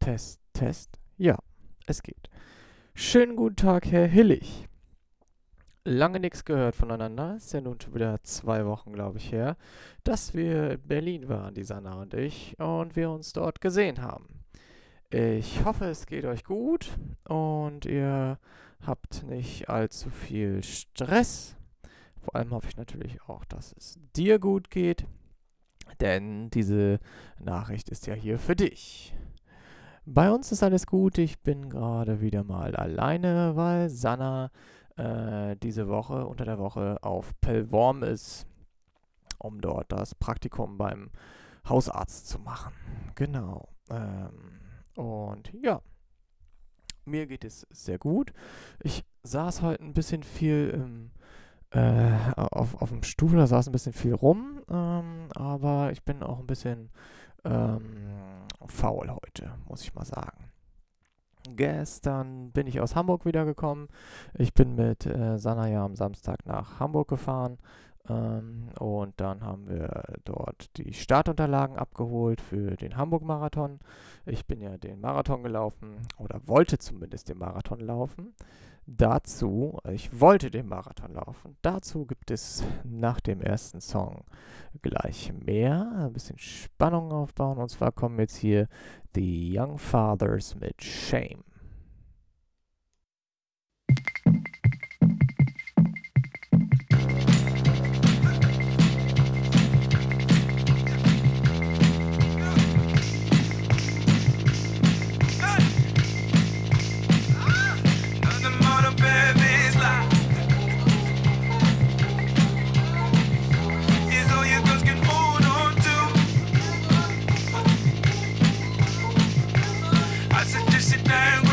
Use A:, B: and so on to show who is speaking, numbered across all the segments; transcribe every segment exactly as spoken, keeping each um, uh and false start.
A: Test, Test. Ja, es geht. Schönen guten Tag, Herr Hillig. Lange nichts gehört voneinander. Ist ja nun schon wieder zwei Wochen, glaube ich, her, dass wir in Berlin waren, die Sanna und ich, und wir uns dort gesehen haben. Ich hoffe, es geht euch gut und ihr habt nicht allzu viel Stress. Vor allem hoffe ich natürlich auch, dass es dir gut geht, denn diese Nachricht ist ja hier für dich. Bei uns ist alles gut. Ich bin gerade wieder mal alleine, weil Sanna äh, diese Woche, unter der Woche, auf Pellworm ist, um dort das Praktikum beim Hausarzt zu machen. Genau. Ähm, und ja, mir geht es sehr gut. Ich saß heute ein bisschen viel im, äh, auf, auf dem Stuhl, da saß ein bisschen viel rum, ähm, aber ich bin auch ein bisschen ähm, faul heute, muss ich mal sagen. Gestern bin ich aus Hamburg wiedergekommen. Ich bin mit äh, Sanna ja am Samstag nach Hamburg gefahren. Ähm, und dann haben wir dort die Startunterlagen abgeholt für den Hamburg-Marathon. Ich bin ja den Marathon gelaufen oder wollte zumindest den Marathon laufen. Dazu, ich wollte den Marathon laufen. Dazu gibt es nach dem ersten Song gleich mehr. Ein bisschen Spannung aufbauen. Und zwar kommen jetzt hier die Young Fathers mit Shame.
B: Sit down.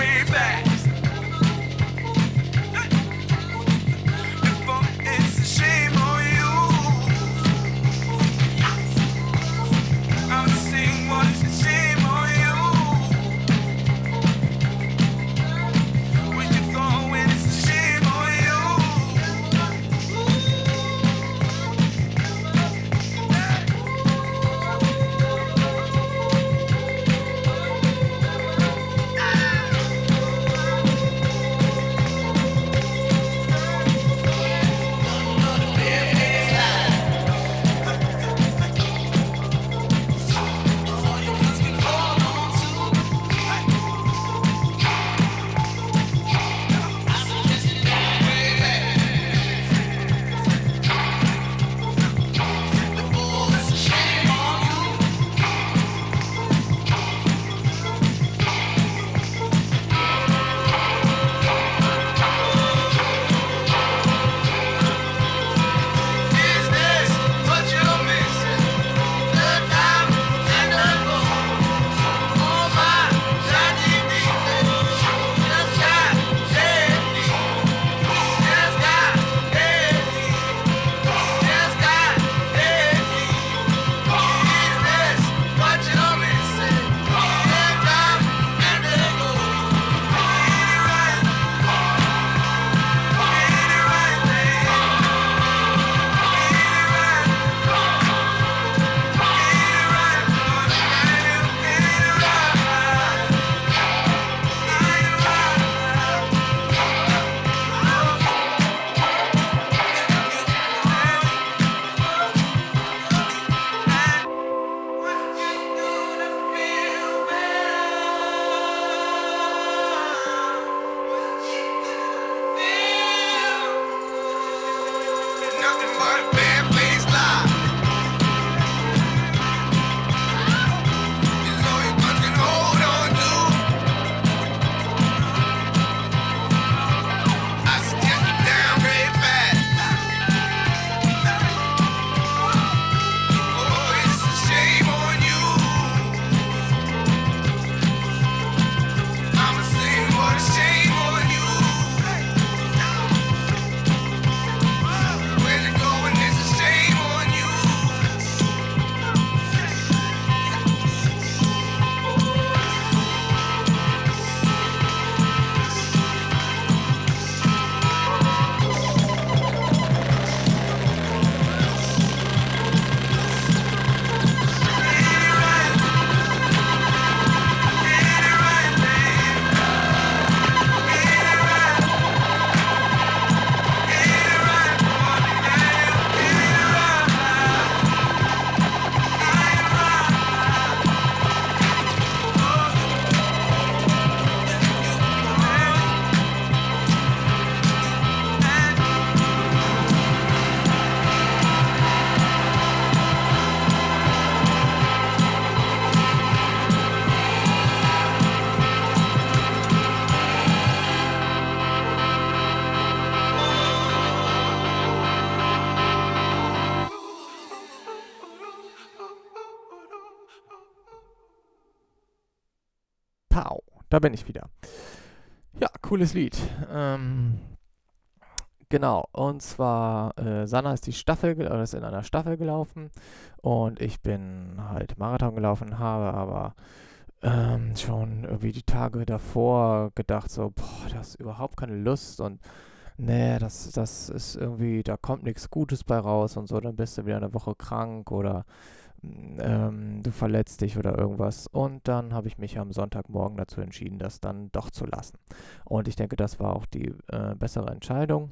A: Pow, da bin ich wieder. Ja, cooles Lied. Ähm, genau, und zwar, äh, Sanna ist die Staffel, gel- oder ist in einer Staffel gelaufen und ich bin halt Marathon gelaufen, habe aber ähm, schon irgendwie die Tage davor gedacht, so, boah, das ist überhaupt keine Lust und nee, das, das ist irgendwie, da kommt nichts Gutes bei raus und so, dann bist du wieder eine Woche krank oder ähm, du verletzt dich oder irgendwas. Und dann habe ich mich am Sonntagmorgen dazu entschieden, das dann doch zu lassen. Und ich denke, das war auch die äh, bessere Entscheidung.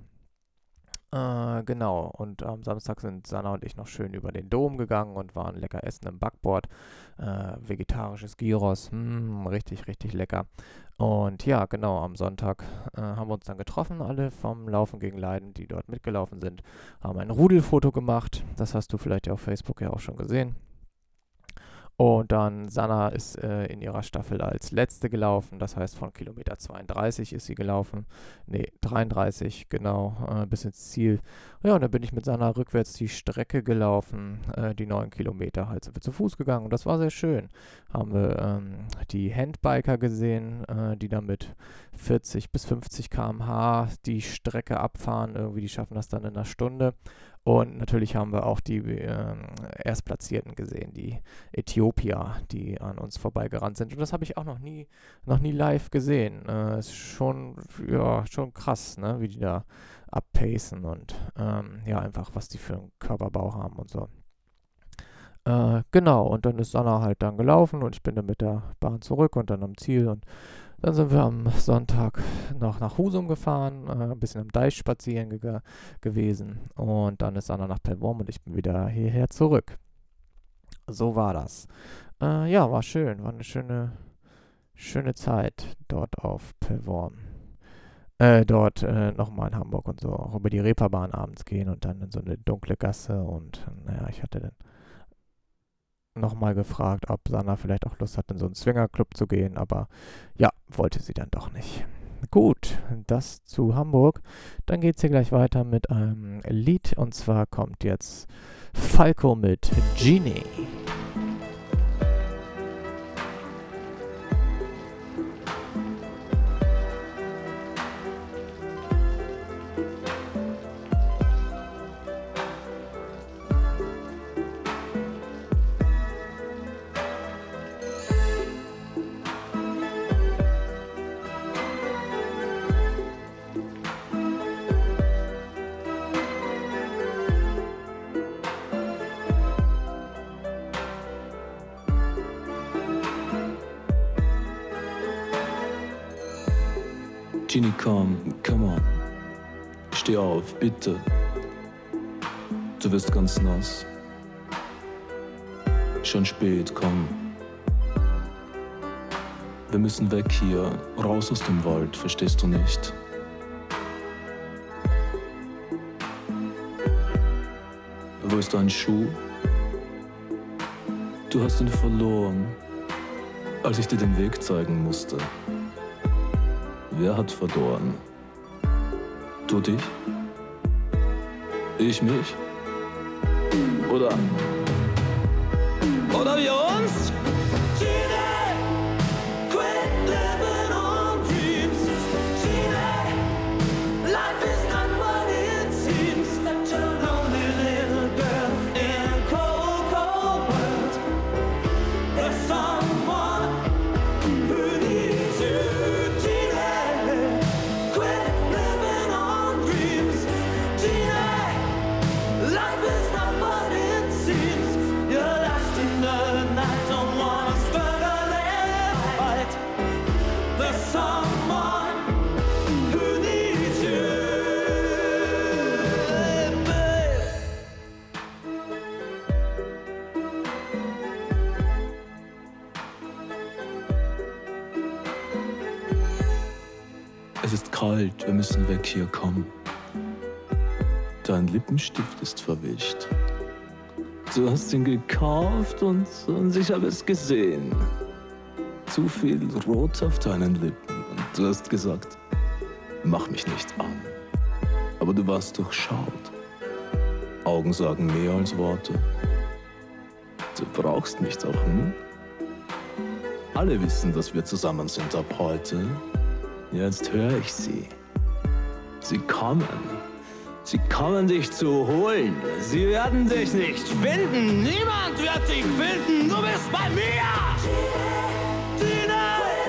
A: Äh, genau, und am Samstag sind Sanna und ich noch schön über den Dom gegangen und waren lecker essen im Backbord. Äh, vegetarisches Gyros, mm, richtig, richtig lecker. Und ja, genau, am Sonntag äh, haben wir uns dann getroffen, alle vom Laufen gegen Leiden, die dort mitgelaufen sind, haben ein Rudelfoto gemacht. Das hast du vielleicht ja auf Facebook ja auch schon gesehen. Und dann Sanna ist äh, in ihrer Staffel als letzte gelaufen, das heißt von Kilometer zweiunddreißig ist sie gelaufen. Ne, dreiunddreißig, genau, äh, bis ins Ziel. Ja, und dann bin ich mit Sanna rückwärts die Strecke gelaufen, äh, die neun Kilometer, halt sind wir zu Fuß gegangen und das war sehr schön. Haben wir ähm, die Handbiker gesehen, äh, die dann mit vierzig bis fünfzig Kilometer pro Stunde die Strecke abfahren, irgendwie, die schaffen das dann in einer Stunde. Und natürlich haben wir auch die ähm, Erstplatzierten gesehen, die Äthiopier, die an uns vorbeigerannt sind. Und das habe ich auch noch nie, noch nie live gesehen. Äh, ist schon, ja, schon krass, ne, wie die da abpacen und ähm, ja, einfach, was die für einen Körperbau haben und so. Äh, genau, und dann ist Sanna halt dann gelaufen und ich bin dann mit der Bahn zurück und dann am Ziel und dann sind wir am Sonntag noch nach Husum gefahren, äh, ein bisschen am Deich spazieren ge gewesen und dann ist Anna nach Pellworm und ich bin wieder hierher zurück. So war das. Äh, ja, war schön, war eine schöne, schöne Zeit dort auf Pellworm. Äh, dort äh, nochmal in Hamburg und so, auch über die Reeperbahn abends gehen und dann in so eine dunkle Gasse und naja, ich hatte dann nochmal gefragt, ob Sanna vielleicht auch Lust hat, in so einen Swingerclub zu gehen, aber ja, wollte sie dann doch nicht. Gut, das zu Hamburg. Dann geht es hier gleich weiter mit einem Lied und zwar kommt jetzt Falco mit Genie.
B: Genie, komm, come on. Steh auf, bitte. Du wirst ganz nass. Schon spät, komm. Wir müssen weg hier, raus aus dem Wald, verstehst du nicht? Wo ist dein Schuh? Du hast ihn verloren, als ich dir den Weg zeigen musste. Wer hat verloren? Du dich? Ich mich? Oder? Oder wir uns? Es ist kalt, wir müssen weg hier, komm. Dein Lippenstift ist verwischt. Du hast ihn gekauft und, und ich habe es gesehen. Zu viel Rot auf deinen Lippen. Und du hast gesagt, mach mich nicht an. Aber du warst durchschaut. Augen sagen mehr als Worte. Du brauchst mich doch, hm? Alle wissen, dass wir zusammen sind ab heute. Jetzt höre ich sie. Sie kommen. Sie kommen dich zu holen. Sie werden dich nicht finden. Niemand wird dich finden. Du bist bei mir. Tina.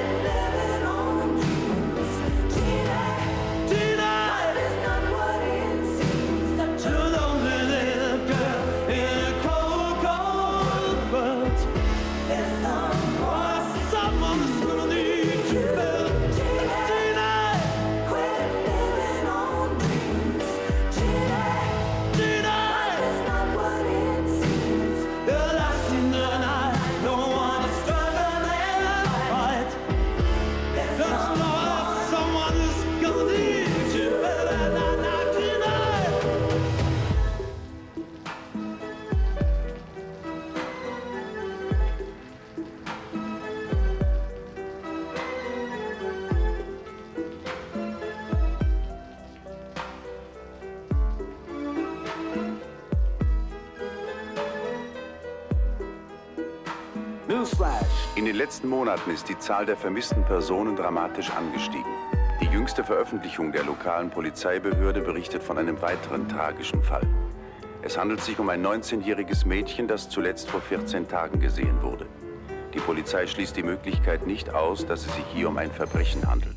C: In den letzten Monaten ist die Zahl der vermissten Personen dramatisch angestiegen. Die jüngste Veröffentlichung der lokalen Polizeibehörde berichtet von einem weiteren tragischen Fall. Es handelt sich um ein neunzehnjähriges Mädchen, das zuletzt vor vierzehn Tagen gesehen wurde. Die Polizei schließt die Möglichkeit nicht aus, dass es sich hier um ein Verbrechen handelt.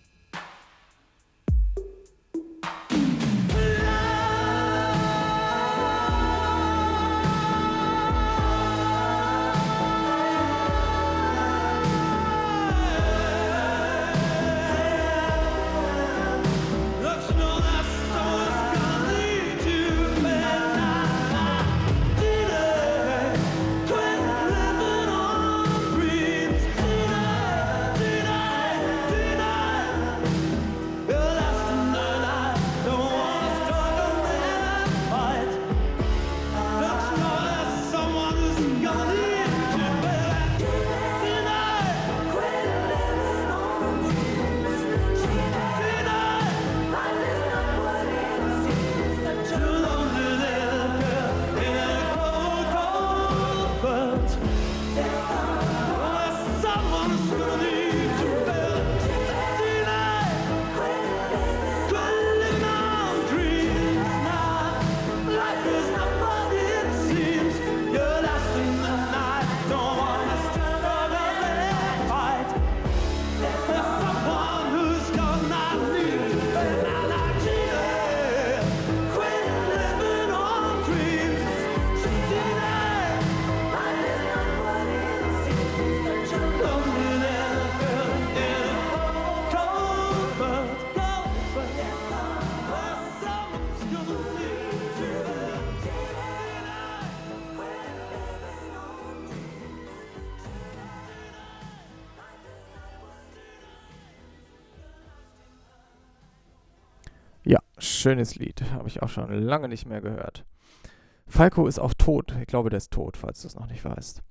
A: Ja, schönes Lied. Habe ich auch schon lange nicht mehr gehört. Falco ist auch tot. Ich glaube, der ist tot, falls du es noch nicht weißt.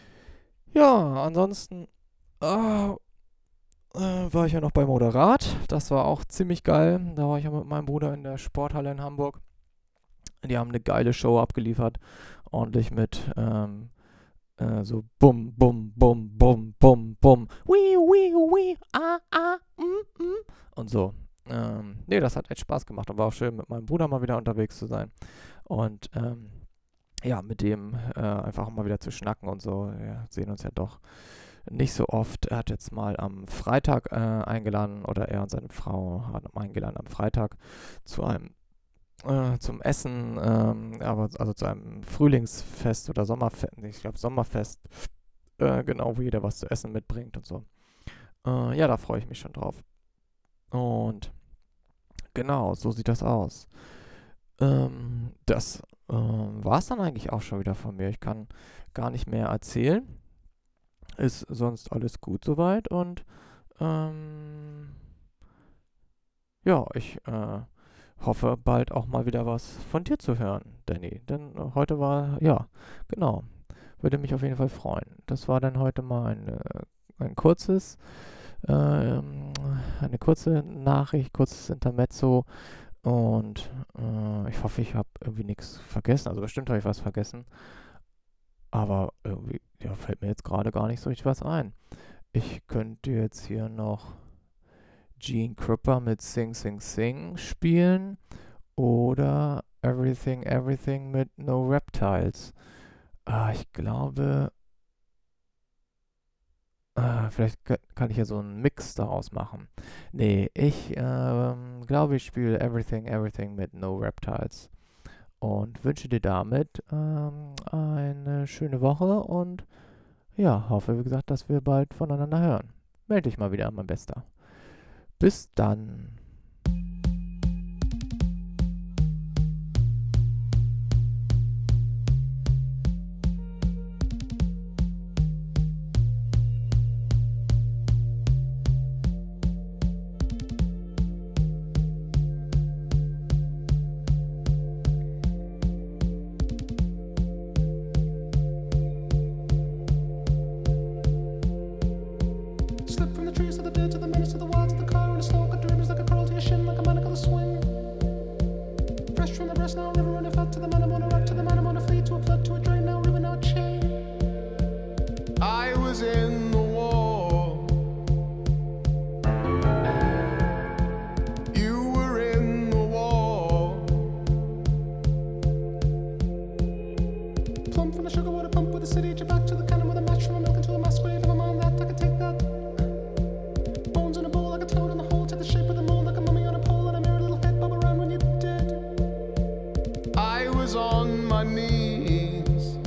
A: Ja, ansonsten äh, äh, war ich ja noch bei Moderat. Das war auch ziemlich geil. Da war ich ja mit meinem Bruder in der Sporthalle in Hamburg. Die haben eine geile Show abgeliefert. Ordentlich mit ähm, äh, so bum, bum, bum, bum, bum, bum. Wii, wii, wii, ah, ah, mm, mm. Und so. Ähm, nee, das hat echt Spaß gemacht und war auch schön, mit meinem Bruder mal wieder unterwegs zu sein. Und ähm, ja, mit dem äh, einfach mal wieder zu schnacken und so. Wir sehen uns ja doch nicht so oft. Er hat jetzt mal am Freitag äh, eingeladen, oder er und seine Frau haben eingeladen am Freitag zu einem äh, zum Essen, ähm, aber also zu einem Frühlingsfest oder Sommerfest, ich glaube Sommerfest, äh, genau, wo jeder was zu essen mitbringt und so. Äh, ja, da freue ich mich schon drauf. Und genau, so sieht das aus. Ähm, das ähm, war es dann eigentlich auch schon wieder von mir. Ich kann gar nicht mehr erzählen. Ist sonst alles gut soweit. Und ähm, ja, ich äh, hoffe bald auch mal wieder was von dir zu hören, Danny. Denn äh, heute war, ja, genau, würde mich auf jeden Fall freuen. Das war dann heute mal ein, äh, ein kurzes Ähm, eine kurze Nachricht, kurzes Intermezzo, und äh, ich hoffe, ich habe irgendwie nichts vergessen. Also bestimmt habe ich was vergessen, aber irgendwie ja, fällt mir jetzt gerade gar nicht so richtig was ein. Ich könnte jetzt hier noch Gene Krupa mit Sing Sing Sing spielen oder Everything Everything mit No Reptiles. Ah, ich glaube, ah, vielleicht k- kann ich ja so einen Mix daraus machen. Nee, ich ähm, glaube, ich spiele Everything Everything mit No Reptiles und wünsche dir damit ähm, eine schöne Woche und ja, hoffe, wie gesagt, dass wir bald voneinander hören. Melde dich mal wieder, mein Bester. Bis dann.
D: Slip from the trees to the dirt to the minutes to the wild to the car and the snow cut dreams like a curl to your shin like a maniacal swing. Fresh from the breast now, river running fat to the man I'm on a rock to the man I'm on a fleet to a flood to a drain now, river now a chain. I was in the war. You were in the war. Plump from the sugar water pump with the city, your back to the cannon with a match from a milk into a masquerade of a man that I could take that. Bones in a bowl like a toad in the hole, take the shape of the mold like a mummy on a pole, and I mirror a little head bob around when you're dead. I was on my knees.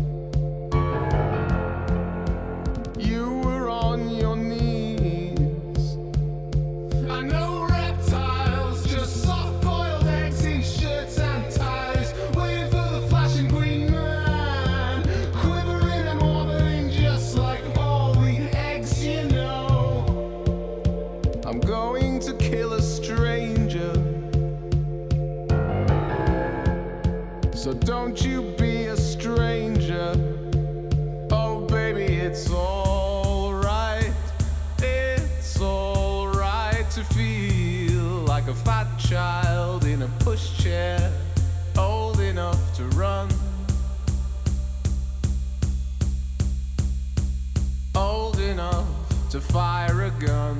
D: You were on your knees. I know reptiles, just soft-boiled eggs, t-shirts and ties, waiting for the flashing green man, quivering and wobbling just like all the eggs you know. I'm going to kill a stranger, so don't you be a stranger. Oh baby, it's alright. It's alright to feel like a fat child in a pushchair, old enough to run, old enough to fire a gun.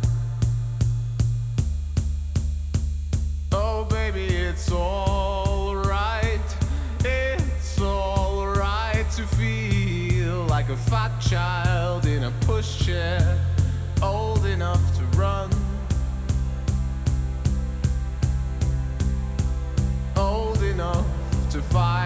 D: Oh baby, it's alright. It's alright to feel like a fat child in a pushchair, old enough to run, old enough to fight.